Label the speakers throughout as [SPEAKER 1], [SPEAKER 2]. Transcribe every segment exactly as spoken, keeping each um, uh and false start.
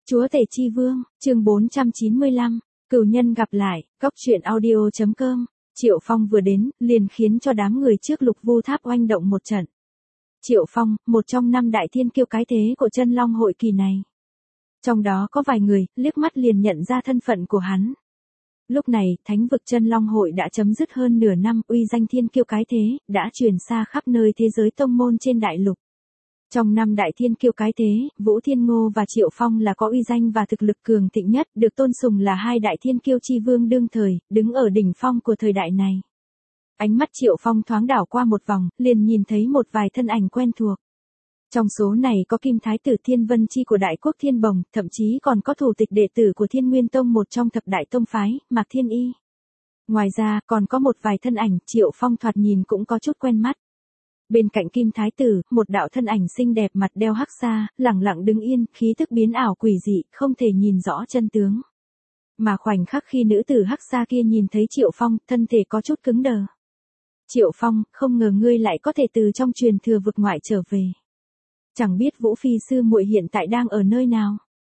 [SPEAKER 1] Chúa Tể Chi Vương, chương bốn trăm chín mươi lăm, cửu nhân gặp lại, góc truyện audio chấm com. Triệu Phong vừa đến, liền khiến cho đám người trước Lục Vu Tháp oanh động một trận. Triệu Phong, một trong năm đại thiên kiêu cái thế của Chân Long hội kỳ này. Trong đó có vài người, liếc mắt liền nhận ra thân phận của hắn. Lúc này, thánh vực Chân Long hội đã chấm dứt hơn nửa năm, uy danh thiên kiêu cái thế, đã truyền xa khắp nơi thế giới tông môn trên đại lục. Trong năm đại thiên kiêu cái thế, Vũ Thiên Ngô và Triệu Phong là có uy danh và thực lực cường thịnh nhất, được tôn sùng là hai đại thiên kiêu chi vương đương thời, đứng ở đỉnh phong của thời đại này. Ánh mắt Triệu Phong thoáng đảo qua một vòng, liền nhìn thấy một vài thân ảnh quen thuộc. Trong số này có Kim Thái tử Thiên Vân Chi của Đại Quốc Thiên Bồng, thậm chí còn có thủ tịch đệ tử của Thiên Nguyên Tông, một trong thập đại tông phái, Mạc Thiên Y. Ngoài ra, còn có một vài thân ảnh Triệu Phong thoạt nhìn cũng có chút quen mắt. Bên cạnh Kim Thái tử, một đạo thân ảnh xinh đẹp mặt đeo hắc sa, lẳng lặng đứng yên, khí tức biến ảo quỷ dị, không thể nhìn rõ chân tướng. Mà khoảnh khắc khi nữ tử hắc sa kia nhìn thấy Triệu Phong, thân thể có chút cứng đờ. Triệu Phong, không ngờ ngươi lại có thể từ trong truyền thừa vực ngoại trở về. Chẳng biết Vũ Phi sư muội hiện tại đang ở nơi nào.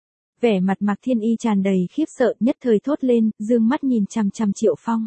[SPEAKER 1] Vẻ mặt Mạc Thiên Y tràn đầy khiếp sợ, nhất thời thốt lên, dương mắt nhìn chằm chằm Triệu Phong.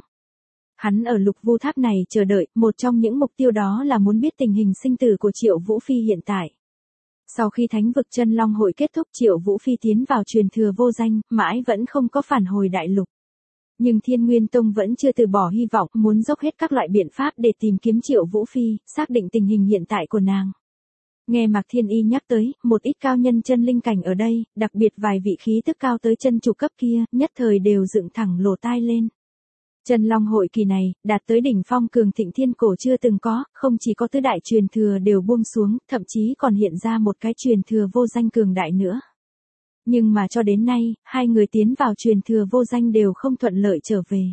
[SPEAKER 1] Hắn ở Lục Vu Tháp này chờ đợi, một trong những mục tiêu đó là muốn biết tình hình sinh tử của Triệu Vũ Phi hiện tại. Sau khi thánh vực Chân Long hội kết thúc, Triệu Vũ Phi tiến vào truyền thừa vô danh, mãi vẫn không có phản hồi đại lục. Nhưng Thiên Nguyên Tông vẫn chưa từ bỏ hy vọng, muốn dốc hết các loại biện pháp để tìm kiếm Triệu Vũ Phi, xác định tình hình hiện tại của nàng. Nghe Mạc Thiên Y nhắc tới, một ít cao nhân chân linh cảnh ở đây, đặc biệt vài vị khí tức cao tới chân chủ cấp kia, nhất thời đều dựng thẳng lỗ tai lên. Chân Long hội kỳ này, đạt tới đỉnh phong cường thịnh thiên cổ chưa từng có, không chỉ có tứ đại truyền thừa đều buông xuống, thậm chí còn hiện ra một cái truyền thừa vô danh cường đại nữa. Nhưng mà cho đến nay, hai người tiến vào truyền thừa vô danh đều không thuận lợi trở về.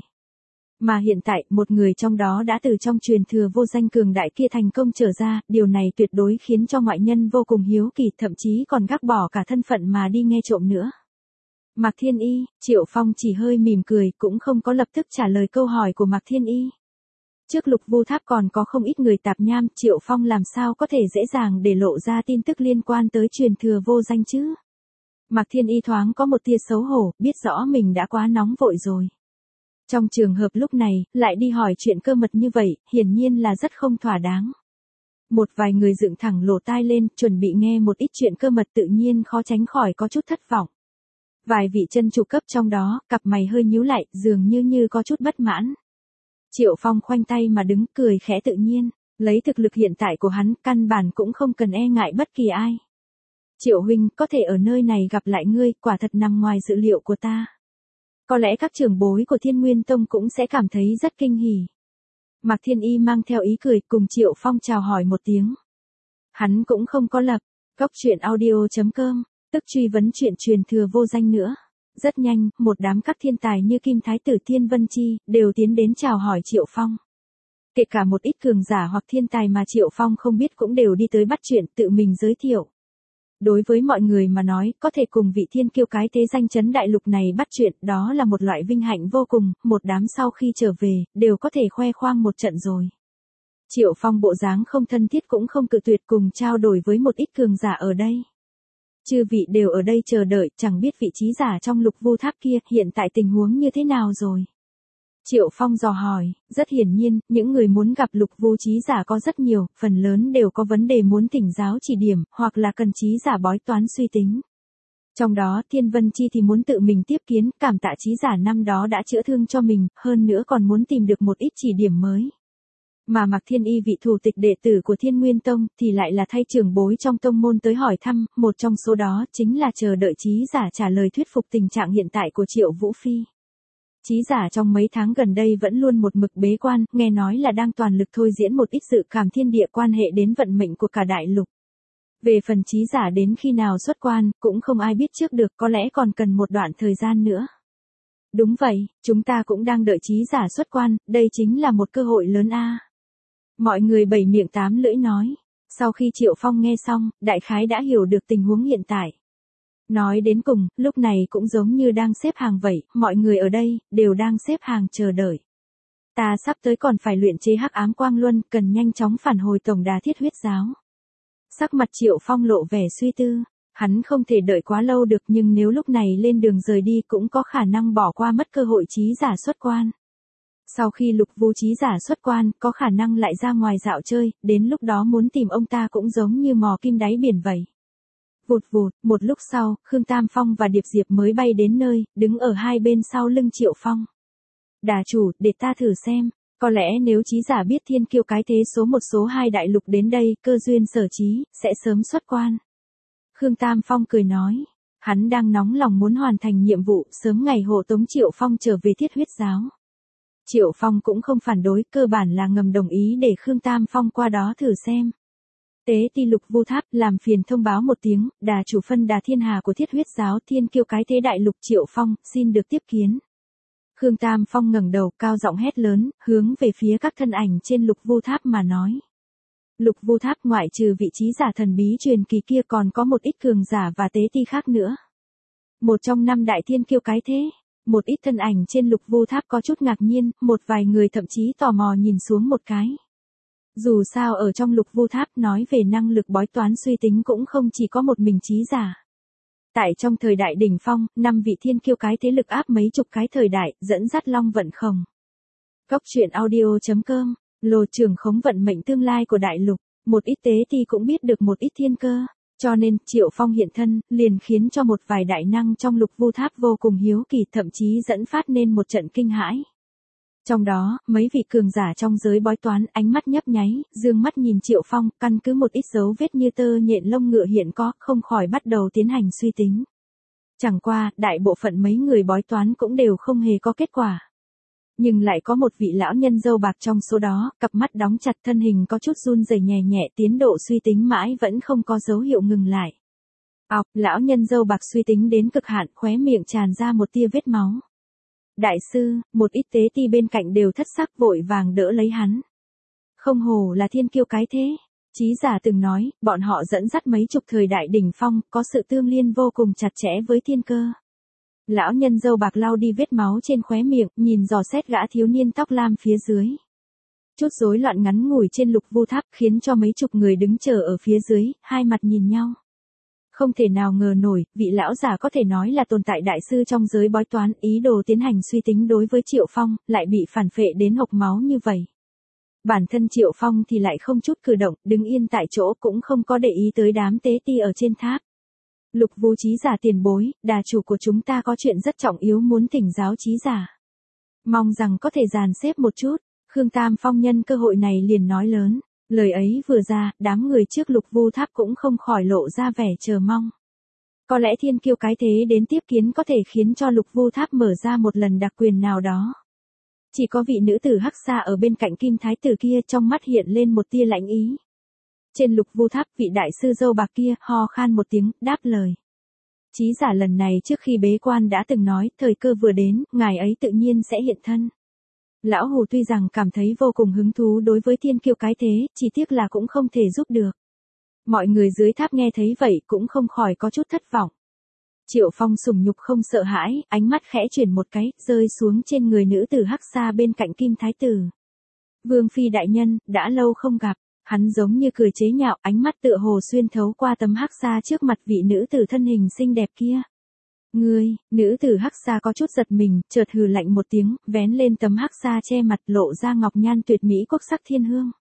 [SPEAKER 1] Mà hiện tại, một người trong đó đã từ trong truyền thừa vô danh cường đại kia thành công trở ra, điều này tuyệt đối khiến cho ngoại nhân vô cùng hiếu kỳ, thậm chí còn gác bỏ cả thân phận mà đi nghe trộm nữa. Mạc Thiên Y, Triệu Phong chỉ hơi mỉm cười, cũng không có lập tức trả lời câu hỏi của Mạc Thiên Y. Trước Lục Vu Tháp còn có không ít người tạp nham, Triệu Phong làm sao có thể dễ dàng để lộ ra tin tức liên quan tới truyền thừa vô danh chứ? Mạc Thiên Y thoáng có một tia xấu hổ, biết rõ mình đã quá nóng vội rồi. Trong trường hợp lúc này, lại đi hỏi chuyện cơ mật như vậy, hiển nhiên là rất không thỏa đáng. Một vài người dựng thẳng lỗ tai lên, chuẩn bị nghe một ít chuyện cơ mật, tự nhiên khó tránh khỏi có chút thất vọng. Vài vị chân chủ cấp trong đó, cặp mày hơi nhíu lại, dường như như có chút bất mãn. Triệu Phong khoanh tay mà đứng, cười khẽ tự nhiên, lấy thực lực hiện tại của hắn, căn bản cũng không cần e ngại bất kỳ ai. Triệu huynh, có thể ở nơi này gặp lại ngươi, quả thật nằm ngoài dự liệu của ta. Có lẽ các trưởng bối của Thiên Nguyên Tông cũng sẽ cảm thấy rất kinh hỉ. Mạc Thiên Y mang theo ý cười cùng Triệu Phong chào hỏi một tiếng. Hắn cũng không có lập, góc truyện audio chấm com, tức truy vấn chuyện truyền thừa vô danh nữa. Rất nhanh, một đám các thiên tài như Kim Thái tử Thiên Vân Chi, đều tiến đến chào hỏi Triệu Phong. Kể cả một ít cường giả hoặc thiên tài mà Triệu Phong không biết cũng đều đi tới bắt chuyện, tự mình giới thiệu. Đối với mọi người mà nói, có thể cùng vị thiên kiêu cái thế danh chấn đại lục này bắt chuyện, đó là một loại vinh hạnh vô cùng, một đám sau khi trở về, đều có thể khoe khoang một trận rồi. Triệu Phong bộ dáng không thân thiết cũng không cự tuyệt cùng trao đổi với một ít cường giả ở đây. Chư vị đều ở đây chờ đợi, chẳng biết vị trí giả trong Lục Vu Tháp kia, hiện tại tình huống như thế nào rồi? Triệu Phong dò hỏi, rất hiển nhiên, những người muốn gặp Lục Vu trí giả có rất nhiều, phần lớn đều có vấn đề muốn thỉnh giáo chỉ điểm, hoặc là cần trí giả bói toán suy tính. Trong đó, Thiên Vân Chi thì muốn tự mình tiếp kiến, cảm tạ trí giả năm đó đã chữa thương cho mình, hơn nữa còn muốn tìm được một ít chỉ điểm mới. Mà Mạc Thiên Y, vị thủ tịch đệ tử của Thiên Nguyên Tông, thì lại là thay trưởng bối trong tông môn tới hỏi thăm, một trong số đó chính là chờ đợi trí giả trả lời thuyết phục tình trạng hiện tại của Triệu Vũ Phi. Trí giả trong mấy tháng gần đây vẫn luôn một mực bế quan, nghe nói là đang toàn lực thôi diễn một ít dự cảm thiên địa quan hệ đến vận mệnh của cả đại lục. Về phần trí giả đến khi nào xuất quan, cũng không ai biết trước được, có lẽ còn cần một đoạn thời gian nữa. Đúng vậy, chúng ta cũng đang đợi trí giả xuất quan, đây chính là một cơ hội lớn a. Mọi người bảy miệng tám lưỡi nói. Sau khi Triệu Phong nghe xong, đại khái đã hiểu được tình huống hiện tại. Nói đến cùng, lúc này cũng giống như đang xếp hàng vậy, mọi người ở đây, đều đang xếp hàng chờ đợi. Ta sắp tới còn phải luyện chế hắc ám quang luân, cần nhanh chóng phản hồi tổng đà thiết huyết giáo. Sắc mặt Triệu Phong lộ vẻ suy tư, Hắn không thể đợi quá lâu được, nhưng nếu lúc này lên đường rời đi cũng có khả năng bỏ qua mất cơ hội trí giả xuất quan. Sau khi Lục Vu trí giả xuất quan, có khả năng lại ra ngoài dạo chơi, đến lúc đó muốn tìm ông ta cũng giống như mò kim đáy biển vậy. Vụt vụt, một lúc sau, Khương Tam Phong và Điệp Diệp mới bay đến nơi, đứng ở hai bên sau lưng Triệu Phong. Đà chủ, để ta thử xem, có lẽ nếu trí giả biết thiên kiêu cái thế số một số hai đại lục đến đây, cơ duyên sở trí, sẽ sớm xuất quan. Khương Tam Phong cười nói, hắn đang nóng lòng muốn hoàn thành nhiệm vụ, sớm ngày hộ tống Triệu Phong trở về Thiết Huyết giáo. Triệu Phong cũng không phản đối, cơ bản là ngầm đồng ý để Khương Tam Phong qua đó thử xem. Tế ti Lục Vu Tháp, làm phiền thông báo một tiếng, đà chủ phân đà thiên hà của Thiết Huyết giáo thiên kiêu cái thế đại lục Triệu Phong, xin được tiếp kiến. Khương Tam Phong ngẩng đầu, cao giọng hét lớn, hướng về phía các thân ảnh trên Lục Vu Tháp mà nói. Lục Vu Tháp ngoại trừ vị trí giả thần bí truyền kỳ kia còn có một ít cường giả và tế ti khác nữa. Một trong năm đại thiên kiêu cái thế. Một ít thân ảnh trên Lục Vu Tháp có chút ngạc nhiên, một vài người thậm chí tò mò nhìn xuống một cái. Dù sao ở trong Lục Vu Tháp nói về năng lực bói toán suy tính cũng không chỉ có một mình trí giả. Tại trong thời đại đỉnh phong, năm vị thiên kiêu cái thế lực áp mấy chục cái thời đại, dẫn dắt long vận khổng. Góc truyện audio chấm com, lô trưởng khống vận mệnh tương lai của đại lục, một ít tế thì cũng biết được một ít thiên cơ. Cho nên, Triệu Phong hiện thân, liền khiến cho một vài đại năng trong Lục Vu Tháp vô cùng hiếu kỳ, thậm chí dẫn phát nên một trận kinh hãi. Trong đó, mấy vị cường giả trong giới bói toán ánh mắt nhấp nháy, dương mắt nhìn Triệu Phong, căn cứ một ít dấu vết như tơ nhện lông ngựa hiện có, không khỏi bắt đầu tiến hành suy tính. Chẳng qua, đại bộ phận mấy người bói toán cũng đều không hề có kết quả. Nhưng lại có một vị lão nhân râu bạc trong số đó, cặp mắt đóng chặt, thân hình có chút run rẩy nhẹ nhẹ, tiến độ suy tính mãi vẫn không có dấu hiệu ngừng lại. Ọc, lão nhân râu bạc suy tính đến cực hạn, khóe miệng tràn ra một tia vết máu. Đại sư, một ít tế ti bên cạnh đều thất sắc vội vàng đỡ lấy hắn. Không hổ là thiên kiêu cái thế. Chí giả từng nói, bọn họ dẫn dắt mấy chục thời đại đỉnh phong, có sự tương liên vô cùng chặt chẽ với thiên cơ. Lão nhân râu bạc lau đi vết máu trên khóe miệng, nhìn dò xét gã thiếu niên tóc lam phía dưới. Chút rối loạn ngắn ngủi trên Lục Vu Tháp khiến cho mấy chục người đứng chờ ở phía dưới, hai mặt nhìn nhau. Không thể nào ngờ nổi, vị lão giả có thể nói là tồn tại đại sư trong giới bói toán, ý đồ tiến hành suy tính đối với Triệu Phong, lại bị phản phệ đến hộc máu như vậy. Bản thân Triệu Phong thì lại không chút cử động, đứng yên tại chỗ cũng không có để ý tới đám tế ti ở trên tháp. Lục Vu trí giả tiền bối, đà chủ của chúng ta có chuyện rất trọng yếu muốn thỉnh giáo trí giả. Mong rằng có thể dàn xếp một chút, Khương Tam Phong nhân cơ hội này liền nói lớn. Lời ấy vừa ra, đám người trước Lục Vu Tháp cũng không khỏi lộ ra vẻ chờ mong. Có lẽ thiên kiêu cái thế đến tiếp kiến có thể khiến cho Lục Vu Tháp mở ra một lần đặc quyền nào đó. Chỉ có vị nữ tử hắc xa ở bên cạnh Kim Thái tử kia trong mắt hiện lên một tia lãnh ý. Trên Lục Vu Tháp vị đại sư dâu bạc kia ho khan một tiếng, đáp lời. Chí giả lần này trước khi bế quan đã từng nói, thời cơ vừa đến, ngài ấy tự nhiên sẽ hiện thân. Lão Hù tuy rằng cảm thấy vô cùng hứng thú đối với thiên kiêu cái thế, chỉ tiếc là cũng không thể giúp được. Mọi người dưới tháp nghe thấy vậy cũng không khỏi có chút thất vọng. Triệu Phong sùng nhục không sợ hãi, ánh mắt khẽ chuyển một cái, rơi xuống trên người nữ tử hắc xa bên cạnh Kim Thái tử. Vương phi đại nhân, đã lâu không gặp, hắn giống như cười chế nhạo, ánh mắt tựa hồ xuyên thấu qua tấm hắc xa trước mặt vị nữ tử thân hình xinh đẹp kia. Ngươi, nữ tử hắc xa có chút giật mình, chợt hừ lạnh một tiếng, vén lên tấm hắc xa che mặt lộ ra ngọc nhan tuyệt mỹ quốc sắc thiên hương.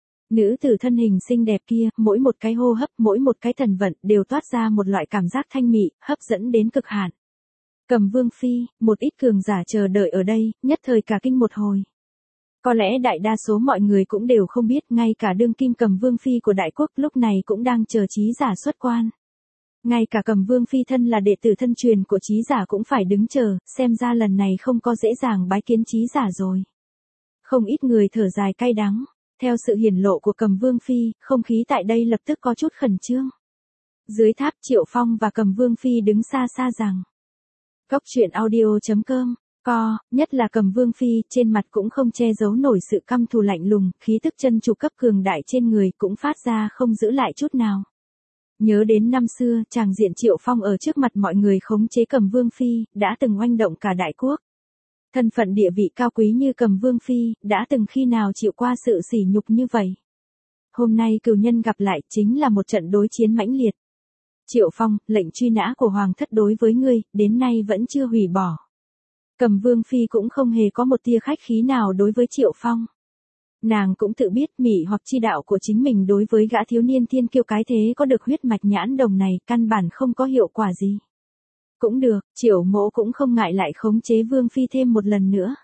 [SPEAKER 1] Nữ tử thân hình xinh đẹp kia, mỗi một cái hô hấp, mỗi một cái thần vận đều toát ra một loại cảm giác thanh mị, hấp dẫn đến cực hạn. Cầm Vương phi, một ít cường giả chờ đợi ở đây, nhất thời cả kinh một hồi. Có lẽ đại đa số mọi người cũng đều không biết, ngay cả đương kim Cầm Vương phi của đại quốc lúc này cũng đang chờ trí giả xuất quan. Ngay cả Cầm Vương phi thân là đệ tử thân truyền của trí giả cũng phải đứng chờ, xem ra lần này không có dễ dàng bái kiến trí giả rồi. Không ít người thở dài cay đắng, theo sự hiển lộ của Cầm Vương phi, không khí tại đây lập tức có chút khẩn trương. Dưới tháp Triệu Phong và Cầm Vương phi đứng xa xa rằng. Góc truyện audio chấm com, co, nhất là Cầm Vương phi, trên mặt cũng không che giấu nổi sự căm thù lạnh lùng, khí tức chân chủ cấp cường đại trên người cũng phát ra không giữ lại chút nào. Nhớ đến năm xưa, chàng diện Triệu Phong ở trước mặt mọi người khống chế Cầm Vương phi, đã từng oanh động cả đại quốc. Thân phận địa vị cao quý như Cầm Vương phi, đã từng khi nào chịu qua sự sỉ nhục như vậy. Hôm nay cửu nhân gặp lại chính là một trận đối chiến mãnh liệt. Triệu Phong, lệnh truy nã của Hoàng thất đối với ngươi, đến nay vẫn chưa hủy bỏ. Cầm Vương Phi cũng không hề có một tia khách khí nào đối với Triệu Phong. Nàng cũng tự biết mị hoặc chi đạo của chính mình đối với gã thiếu niên thiên kiêu cái thế có được huyết mạch nhãn đồng này, căn bản không có hiệu quả gì. Cũng được, Triệu mỗ cũng không ngại lại khống chế Vương Phi thêm một lần nữa.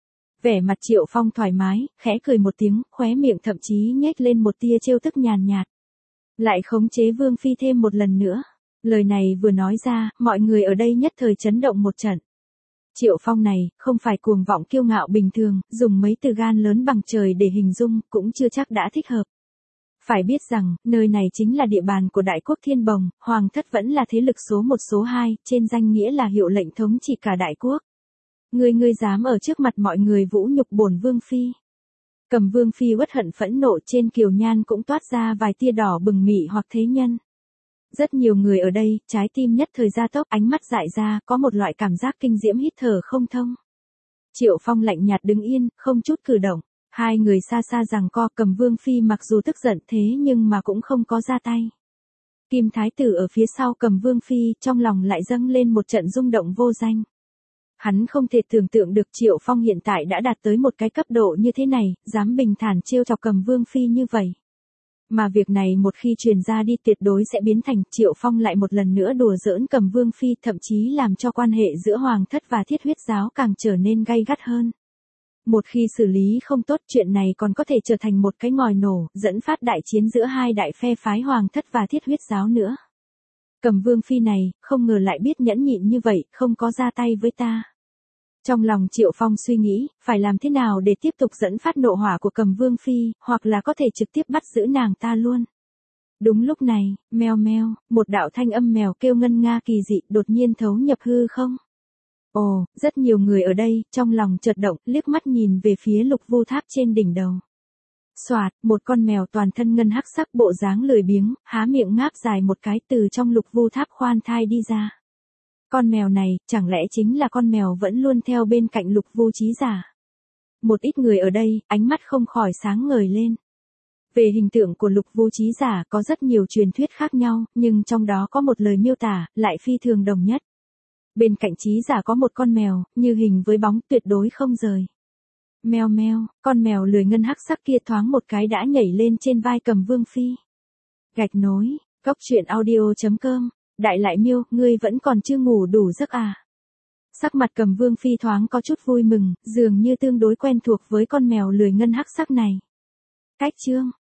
[SPEAKER 1] Vẻ mặt Triệu Phong thoải mái, khẽ cười một tiếng, khóe miệng thậm chí nhếch lên một tia trêu tức nhàn nhạt. Lại khống chế Vương Phi thêm một lần nữa. Lời này vừa nói ra, mọi người ở đây nhất thời chấn động một trận. Triệu Phong này, không phải cuồng vọng kiêu ngạo bình thường, dùng mấy từ gan lớn bằng trời để hình dung, cũng chưa chắc đã thích hợp. Phải biết rằng, nơi này chính là địa bàn của Đại quốc Thiên Bồng, Hoàng thất vẫn là thế lực số một số hai, trên danh nghĩa là hiệu lệnh thống trị cả Đại quốc. Ngươi ngươi dám ở trước mặt mọi người vũ nhục bổn Vương Phi. Cầm Vương Phi uất hận phẫn nộ, trên kiều nhan cũng toát ra vài tia đỏ bừng mị hoặc thế nhân. Rất nhiều người ở đây, trái tim nhất thời gia tốc, ánh mắt dại ra, có một loại cảm giác kinh diễm hít thở không thông. Triệu Phong lạnh nhạt đứng yên, không chút cử động. Hai người xa xa giằng co, Cầm Vương Phi mặc dù tức giận thế nhưng mà cũng không có ra tay. Kim Thái Tử ở phía sau Cầm Vương Phi, trong lòng lại dâng lên một trận rung động vô danh. Hắn không thể tưởng tượng được Triệu Phong hiện tại đã đạt tới một cái cấp độ như thế này, dám bình thản trêu chọc Cầm Vương Phi như vậy. Mà việc này một khi truyền ra đi tuyệt đối sẽ biến thành Triệu Phong lại một lần nữa đùa giỡn Cầm Vương Phi, thậm chí làm cho quan hệ giữa Hoàng thất và Thiết Huyết giáo càng trở nên gay gắt hơn. Một khi xử lý không tốt, chuyện này còn có thể trở thành một cái ngòi nổ, dẫn phát đại chiến giữa hai đại phe phái Hoàng thất và Thiết Huyết giáo nữa. Cầm Vương Phi này, không ngờ lại biết nhẫn nhịn như vậy, không có ra tay với ta. Trong lòng Triệu Phong suy nghĩ, phải làm thế nào để tiếp tục dẫn phát nộ hỏa của Cầm Vương Phi, hoặc là có thể trực tiếp bắt giữ nàng ta luôn. Đúng lúc này, meo meo, một đạo thanh âm mèo kêu ngân nga kỳ dị đột nhiên thấu nhập hư không. Ồ, rất nhiều người ở đây, trong lòng chợt động, liếc mắt nhìn về phía Lục Vu Tháp trên đỉnh đầu. Soạt, một con mèo toàn thân ngân hắc sắc, bộ dáng lười biếng, há miệng ngáp dài một cái, từ trong Lục Vu Tháp khoan thai đi ra. Con mèo này, chẳng lẽ chính là con mèo vẫn luôn theo bên cạnh Lục Vu Chí Giả? Một ít người ở đây, ánh mắt không khỏi sáng ngời lên. Về hình tượng của Lục Vu Chí Giả có rất nhiều truyền thuyết khác nhau, nhưng trong đó có một lời miêu tả, lại phi thường đồng nhất. Bên cạnh Chí Giả có một con mèo, như hình với bóng, tuyệt đối không rời. Meo meo, con mèo lười ngân hắc sắc kia thoáng một cái đã nhảy lên trên vai Cầm Vương Phi. Gạch nối, góc truyện audio chấm com. Đại lại miêu, ngươi vẫn còn chưa ngủ đủ giấc à? Sắc mặt Cầm Vương Phi thoáng có chút vui mừng, dường như tương đối quen thuộc với con mèo lười ngân hắc sắc này. Cách chương.